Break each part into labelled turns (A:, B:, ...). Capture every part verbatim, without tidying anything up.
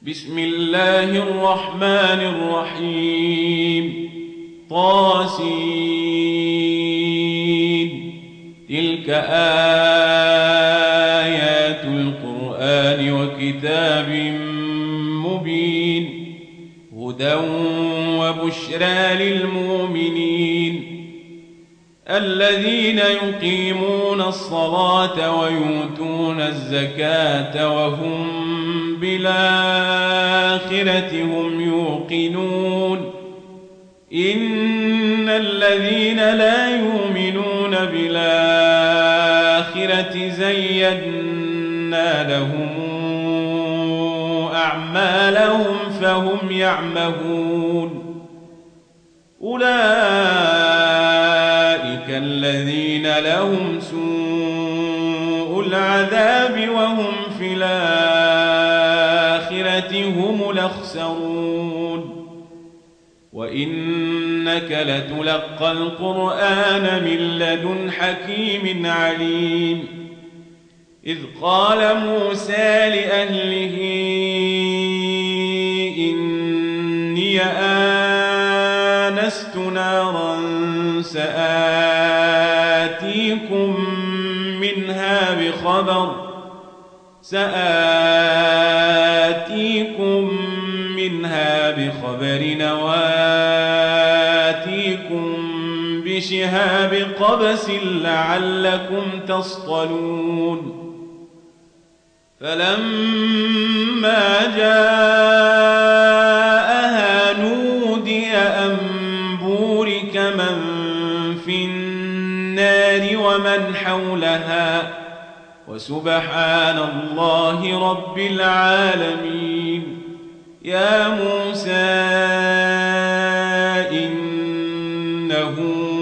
A: بسم الله الرحمن الرحيم. طاسين. تلك آيات القرآن وكتاب مبين، هدى وبشرى للمؤمنين الذين يقيمون الصلاة ويؤتون الزكاة وهم بالآخرة هم يوقنون. إن الذين لا يؤمنون بالآخرة زينا لهم أعمالهم فهم يعمهون. أولئك الذين لهم سوء العذاب وهم في الآخرة هم الأخسرون. وإنك لتلقى القرآن من لدن حكيم عليم. إذ قال موسى لأهله إني آنست نارا سآتيكم منها بخبر سآتيكم منها بخبر وآتيكم بشهاب قبس لعلكم تصطلون. فلما جاءها نودي أن بورك من في النار ومن حولها وسبحان الله رب العالمين. يا موسى إنه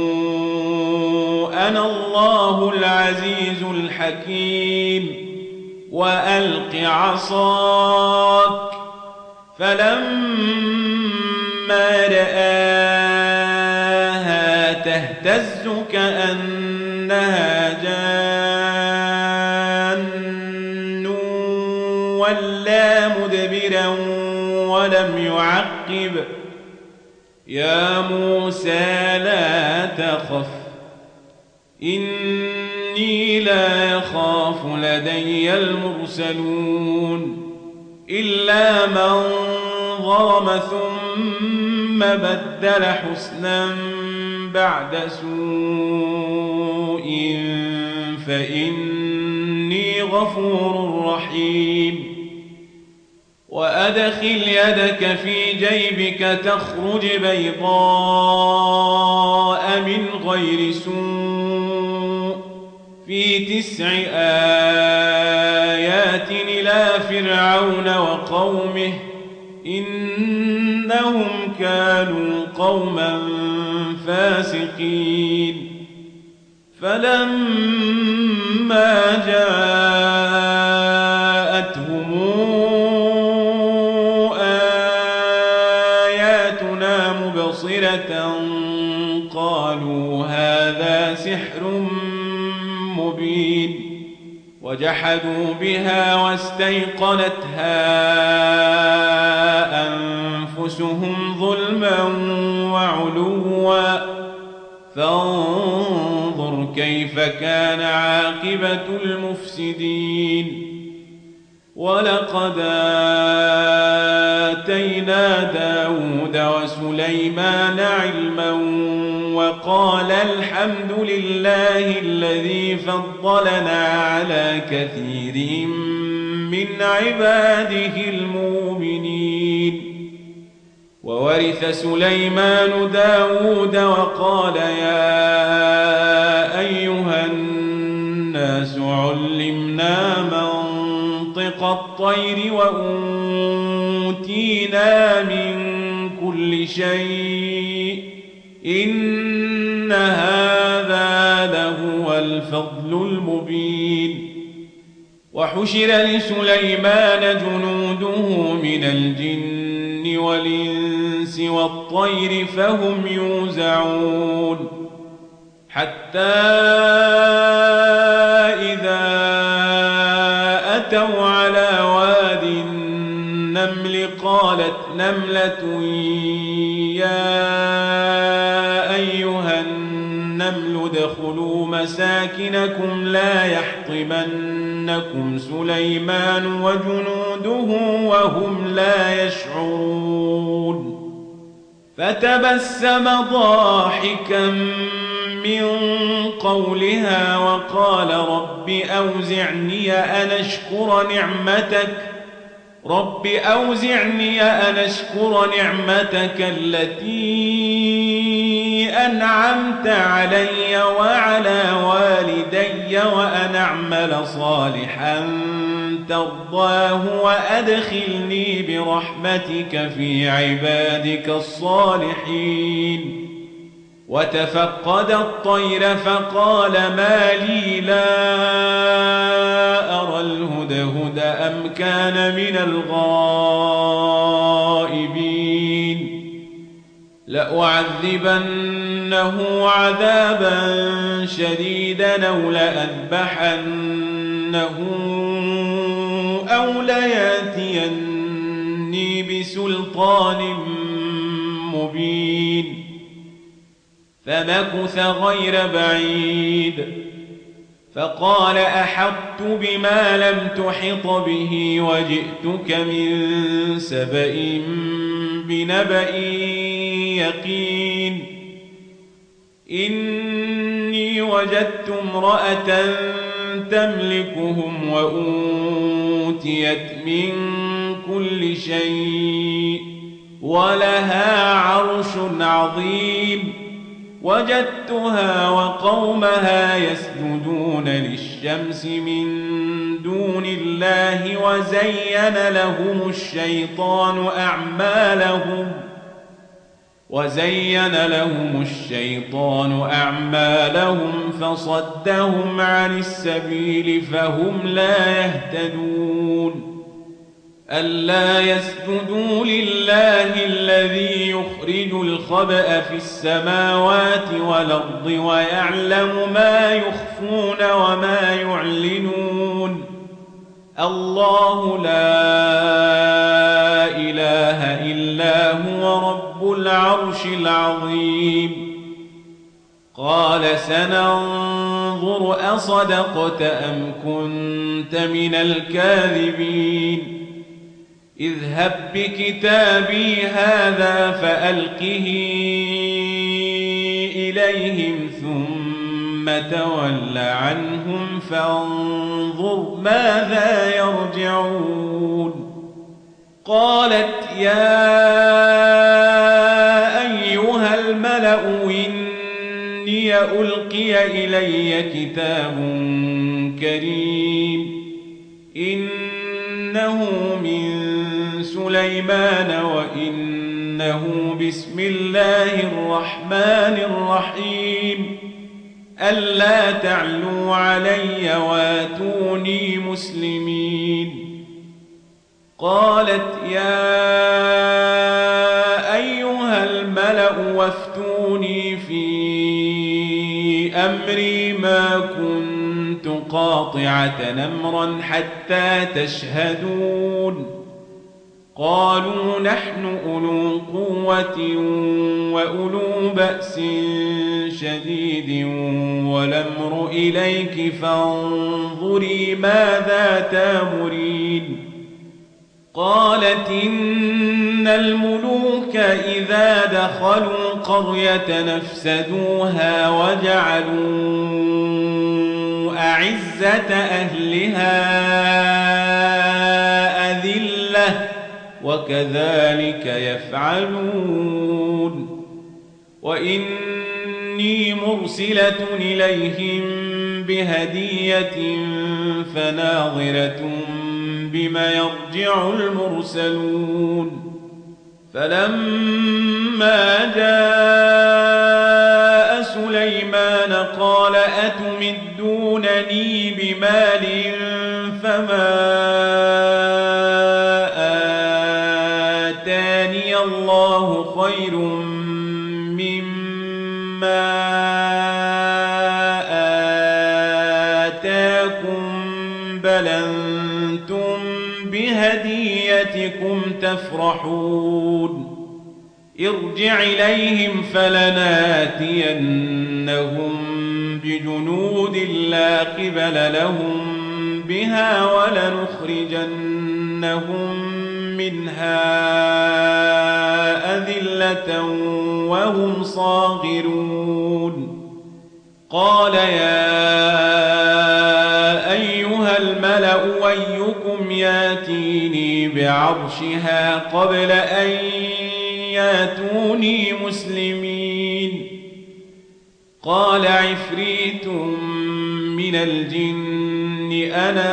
A: أنا الله العزيز الحكيم. وألق عصاك. فلما رآها تهتز كأنها جان ولا مدبرا ولم يعقب. يا موسى لا تخف إني لا يخاف لدي المرسلون. إلا من ظلم ثم بدل حسنا بعد سوء فإني غفور رحيم. وأدخل يدك في جيبك تخرج بيضاء من غير سوء في تسع آيات إلى فرعون وقومه إنهم كانوا قوما فاسقين. فلما جاءتهم آياتنا مبصرة قالوا هذا سحر مبين. وجحدوا بها واستيقنتها أنفسهم ظلما وعلوا فانظر كيف كان عاقبة المفسدين. ولقد آتينا داود وسليمان علما وقال الحمد لله الذي فضلنا على كثير من عباده المؤمنين. وورث سليمان داود وقال يا أيها الناس علمنا منطق الطير وأوتينا من كل شيء إن هذا لهو الفضل المبين. وحشر لسليمان جنوده من الجن والإنس والطير فهم يوزعون حتى إذا أتوا على واد النمل النمل قالت نملة يا أيها النمل ادخلوا مساكنكم لا يحطمنكم سليمان وجنوده وهم لا يشعرون فتبسم ضاحكا من قولها وقال رب أوزعني أن أشكر نعمتك رب أوزعني أن أشكر نعمتك التي أنعمت علي وعلى والدي وأن أعمل صالحا ترضاه وأدخلني برحمتك في عبادك الصالحين وتفقد الطير فقال ما لي لا أرى الهدهد أم كان من الغائبين لأعذبنه عذابا شديدا أو لأذبحنه أو لياتيني بسلطان مبين فمكث غير بعيد فقال أحطت بما لم تحط به وجئتك من سبأ بنبأ يقين إني وجدت امرأة تملكهم وأوتيت من كل شيء ولها عرش عظيم وجدتها وقومها يسجدون للشمس من دون الله وزين لهم الشيطان أعمالهم وزين لهم الشيطان أعمالهم فصدهم عن السبيل فهم لا يهتدون ألا يسجدوا لله الذي يخرج الخبأ في السماوات والأرض ويعلم ما يخفون وما يعلنون الله لا إله إلا هو رب العرش العظيم قال سننظر أصدقت أم كنت من الكاذبين اذهب بكتابي هذا فألقه إليهم ثم تول عنهم فانظر ماذا يرجعون قالت يا أيها الملأ إني ألقي إلي كتاب كريم إنه من سليمان وإنه بسم الله الرحمن الرحيم ألا تعلوا علي واتوني مسلمين قالت يا أيها الملأ وافتوني في أمري ما كنت قاطعة أمرا حتى تشهدون قالوا نحن أولو قوة وأولو بأس شديد والأمر إليك فانظري ماذا تأمرين قالت إن الملوك إذا دخلوا قرية نفسدوها وجعلوا أعزة أهلها أذلة وكذلك يفعلون وإني مرسلة إليهم بهدية فناظرة بما يرجع المرسلون فلما جاء سليمان قال أتمدونني بمال فما آتاني الله خير مما آتاكم بل أنتم بهديتكم بكم تفرحون ارجع إليهم فلناتينهم بجنود لا قبل لهم بها ولنخرجنهم منها أذلة وهم صاغرون قال يا أيها الملأ أيكم ياتيني بعرشها قبل أن ياتوني مسلمين قال عفريت من الجن أنا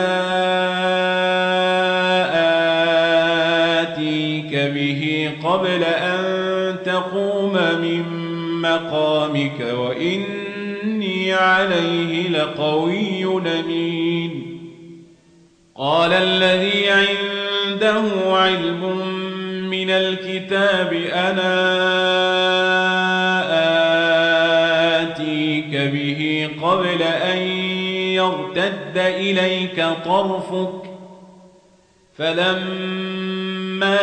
A: آتيك به قبل أن تقوم من مقامك وإني عليه لقوي أمين قال الذي عنده علم من الكتاب أنا آتيك به قبل أن يرتد إليك طرفك فلما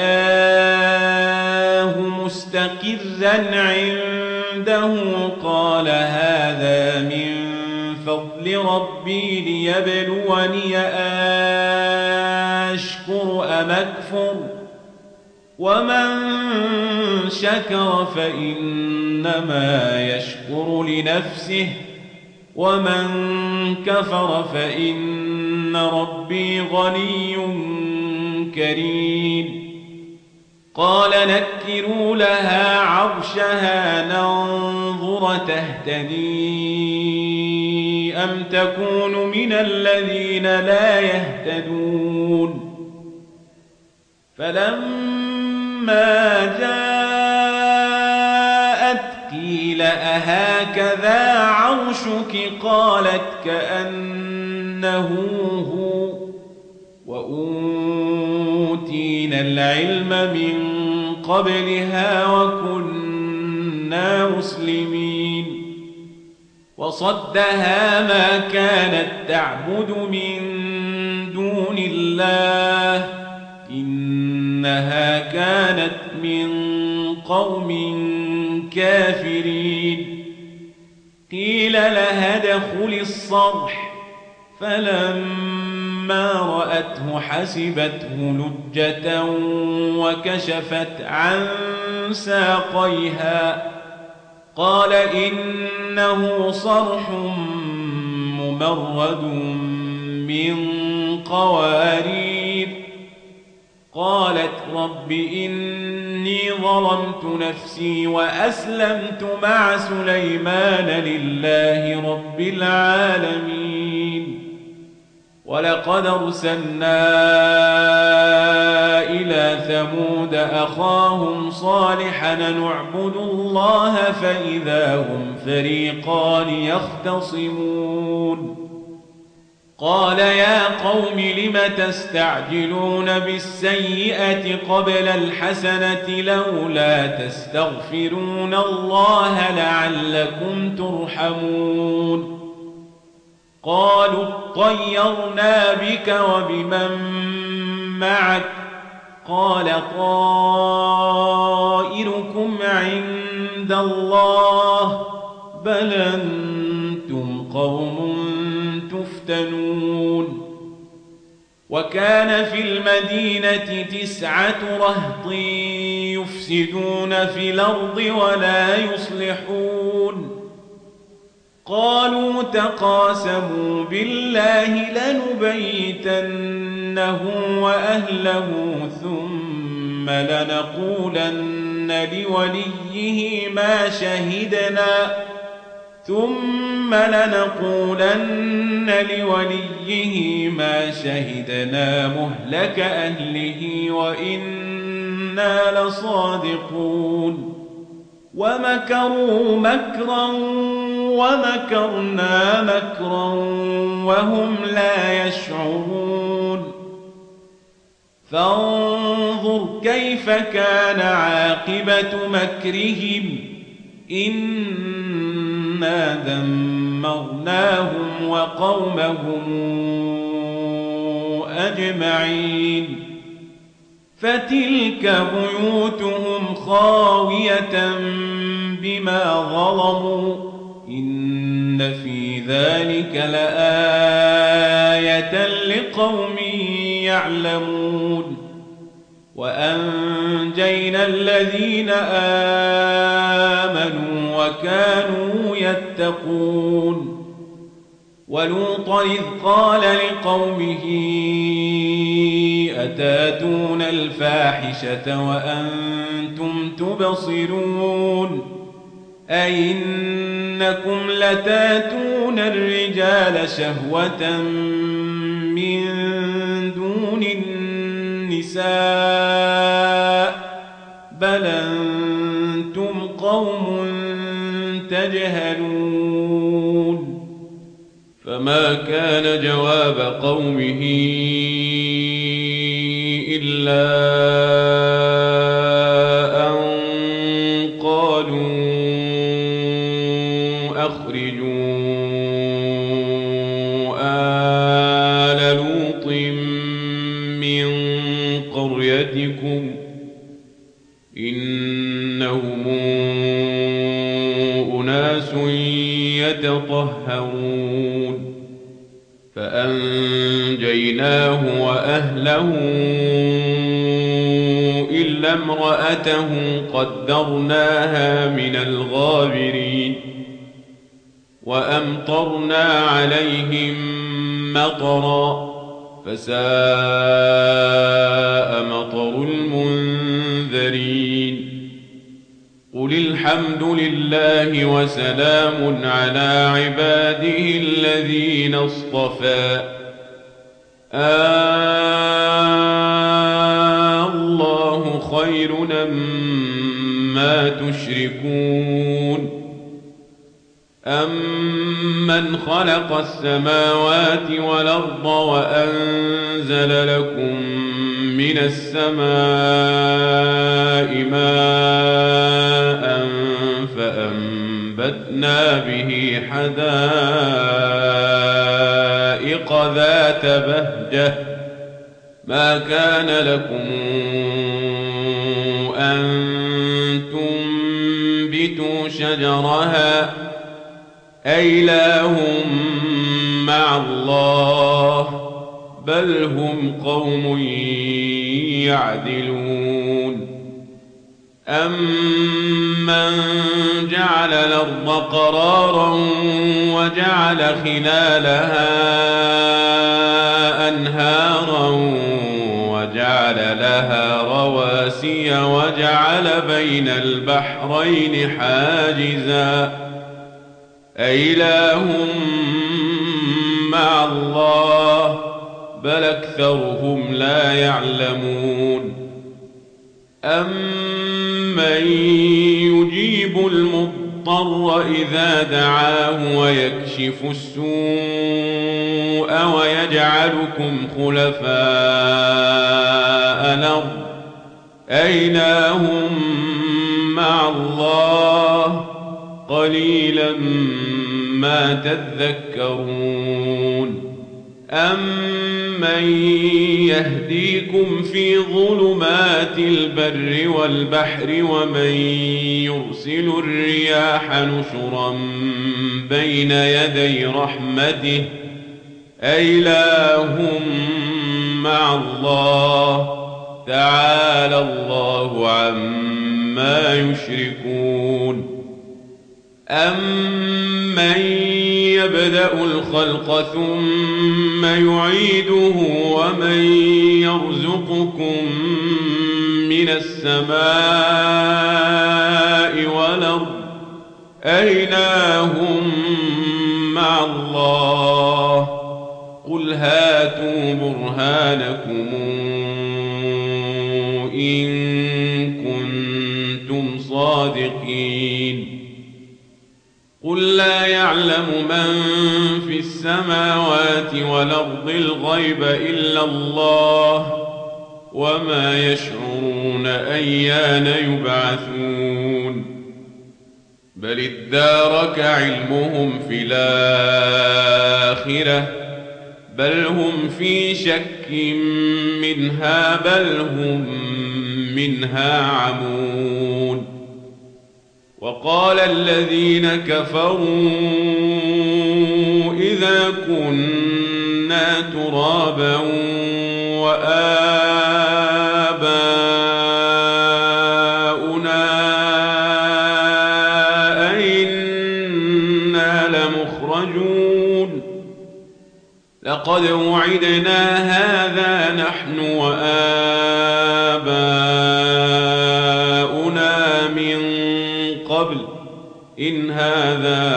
A: رآه مستقرا عنده قال هذا من فضل ربي ليبلوني أشكر أم أكفر ومن شكر فإنما يشكر لنفسه ومن كفر فإن ربي غني كريم قال نكروا لها عرشها ننظر تهتدي أم تكون من الذين لا يهتدون فلما جاءت قيل أهكذا عرشك قالت كأنه هو وأوتينا العلم من قبلها وكنا مسلمين وصدها ما كانت تعبد من دون الله إنها كانت من قوم كافرين قيل لها ادخل الصرح فلما رأته حسبته لجة وكشفت عن ساقيها قال إنه صرح ممرد من قوارير قالت رب إني ظلمت نفسي وأسلمت مع سليمان لله رب العالمين ولقد أرسلنا إلى ثمود أخاهم صالحا نعبد الله فإذا هم فريقان يختصمون قال يا قوم لم تستعجلون بالسيئة قبل الحسنة لولا تستغفرون الله لعلكم ترحمون قالوا اطيرنا بك وبمن معك قال طائركم عند الله بل أنتم قوم تفتنون وكان في المدينة تسعة رهط يفسدون في الأرض ولا يصلحون قالوا تقاسموا بالله لنبيتنه وأهله ثم لنقولن لوليه ما شهدنا ثم لنقولن لوليه ما شهدنا مهلك أهله وإنا لصادقون ومكروا مكرا ومكرنا مكرا وهم لا يشعرون فانظر كيف كان عاقبة مكرهم إنا دمرناهم وقومهم أجمعين فتلك بيوتهم خاوية بما ظلموا إن في ذلك لآية لقوم يعلمون وأنجينا الذين آمنوا وكانوا يتقون ولوطا إذ قال لقومه أتاتون الفاحشة وأنتم تبصرون أئنكم لتاتون الرجال شهوة من دون النساء بل أنتم قوم تجهلون فما كان جواب قومه إلا أن قالوا أخرجوا آل لوط من قريتكم إنهم أناس يتطهرون فأنجيناه وأهله إلا امرأته قدرناها من الغابرين وأمطرنا عليهم مطرا فساء مطر المنذرين قل الحمد لله وسلام على عباده الذين اصطفى آه الله خير أما تشركون أمن خلق السماوات والأرض وأنزل لكم من السماء ماء فأنبتنا به حدائق ذات بهجة ما كان لكم أن تنبتوا شجرها أإله مع الله بل هم قوم يعدلون أمن جعل الأرض قرارا وجعل خلالها أنهارا وجعل لها رواسي وجعل بين البحرين حاجزا أإله مع الله بل أكثرهم لا يعلمون أمن يجيب المضطر إذا دعاه ويكشف السوء ويجعلكم خلفاء الأرض أإله مع الله قليلا ما تذكرون أمن يهديكم في ظلمات البر والبحر ومن يرسل الرياح نشرا بين يدي رحمته أإله مع الله تعالى الله عما يشركون أمن يبدأ الخلق ثم يعيده ومن يرزقكم من السماء والأرض أإله مع الله قل هاتوا برهانكم إن كنتم صادقين قل لا يعلم من في السماوات والأرض الغيب إلا الله وما يشعرون أيان يبعثون بل ادارك علمهم في الآخرة بل هم في شك منها بل هم منها عمون وقال الذين كفروا إذا كنا ترابا وآباؤنا أئنا لمخرجون لقد وعدنا هذا نحن وآباؤنا من قبل إن هذا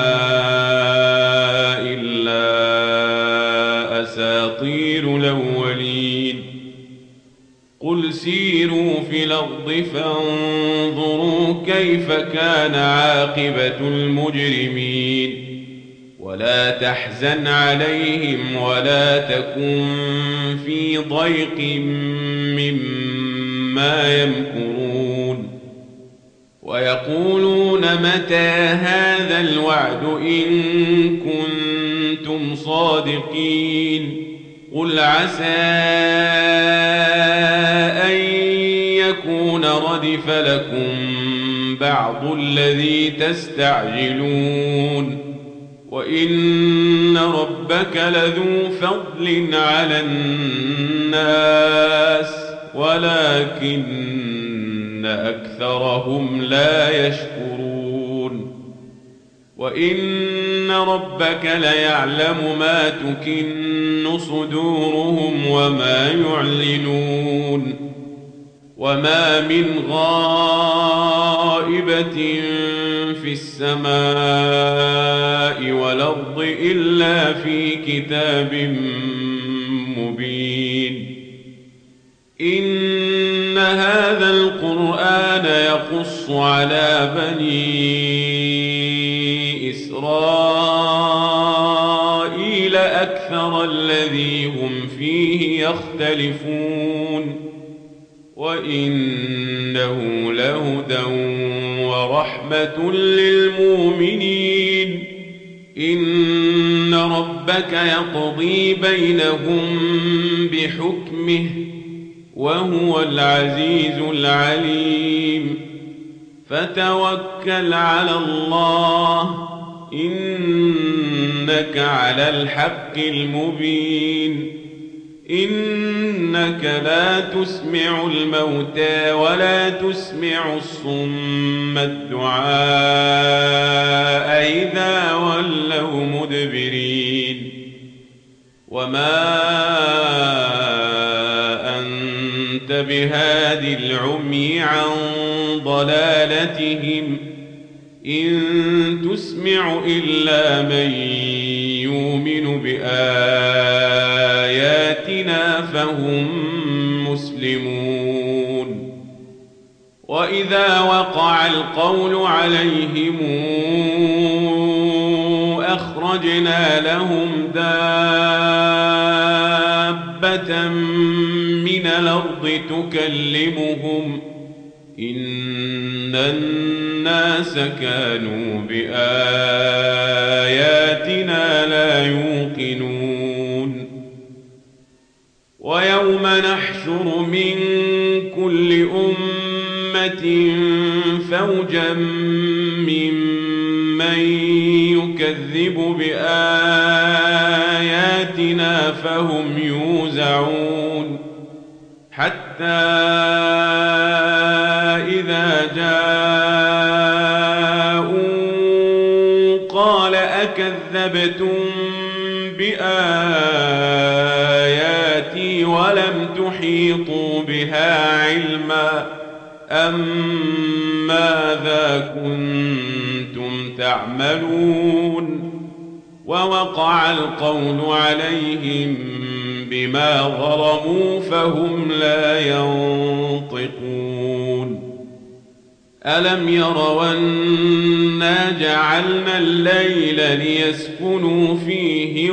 A: إلا أساطير الأولين قل سيروا في الأرض فانظروا كيف كان عاقبة المجرمين ولا تحزن عليهم ولا تكن في ضيق مما يمكرون ويقولون متى هذا الوعد إن كنتم صادقين قل عسى أن يكون ردف لكم بعض الذي تستعجلون وإن ربك لذو فضل على الناس ولكن أكثرهم لا يشكرون وإن ربك ليعلم ما تكن صدورهم وما يعلنون وما من غائبة في السماء والأرض إلا في كتاب مبين إن هذا القرآن يقص على بني إسرائيل أكثر الذي هم فيه يختلفون وإنه لهدى ورحمة للمؤمنين إن ربك يقضي بينهم بحكمه وهو العزيز العليم فتوكل على الله إنك على الحق المبين إنك لا تسمع الموتى ولا تسمع الصم الدعاء إذا ولوا مدبرين وما أنت بهاد العمي عن ضلالتهم إن تسمع إلا من يؤمن بآياتنا فهم مسلمون وإذا وقع القول عليهم أخرجنا لهم دابة من الأرض تكلمهم إن الناس كانوا بآياتنا لا يوقنون ويوم نحشر من كل أمة فوجا ممن يكذب بآياتنا فهم يوزعون حتى إذا جاءوا قال أكذبتم بآياتي ولم تحيطوا بها علما أم ماذا كنتم تعملون ووقع القول عليهم بما ظلموا فهم لا ينطقون ألم يروا أنا جعلنا الليل ليسكنوا فيه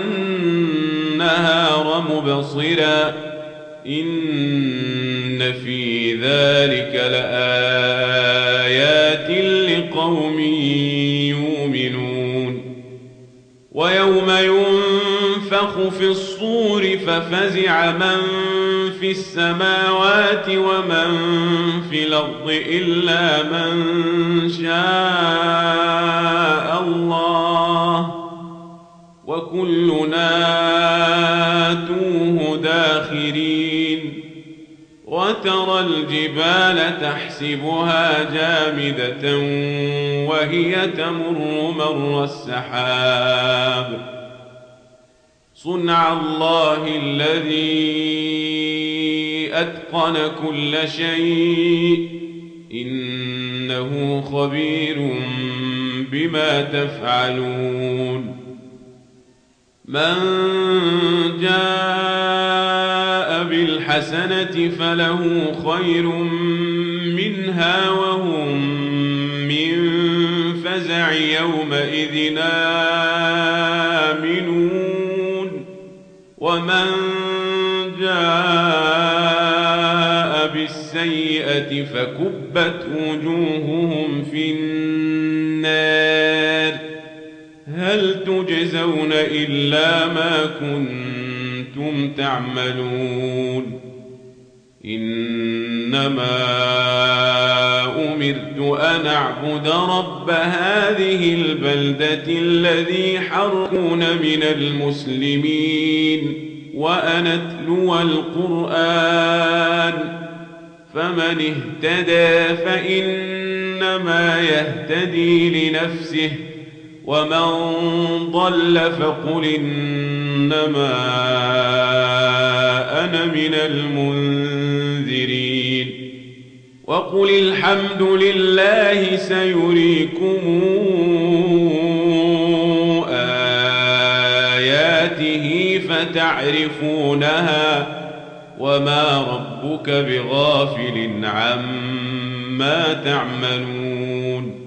A: والنهار مبصرا إن في ذلك لآيات لقوم يؤمنون ويوم ينفخ ونفخوا في الصور ففزع من في السماوات ومن في الأرض إلا من شاء الله وكلنا آتوه داخرين وترى الجبال تحسبها جامدة وهي تمر مر السحاب صنع الله الذي أتقن كل شيء إنه خبير بما تفعلون من جاء بالحسنة فله خير منها وهم من فزع يومئذ آمنون ومن جاء بالسيئة فكبت وجوههم في النار هل تجزون إلا ما كنتم تعملون إنما أمرت أن أعبد رب هذه البلدة الذي حرمون من المسلمين وأن أتلو القرآن فمن اهتدى فإنما يهتدي لنفسه ومن ضل فقل إنما أنا من المنذرين وقل الحمد لله سيريكم آياته فتعرفونها وما ربك بغافل عما تعملون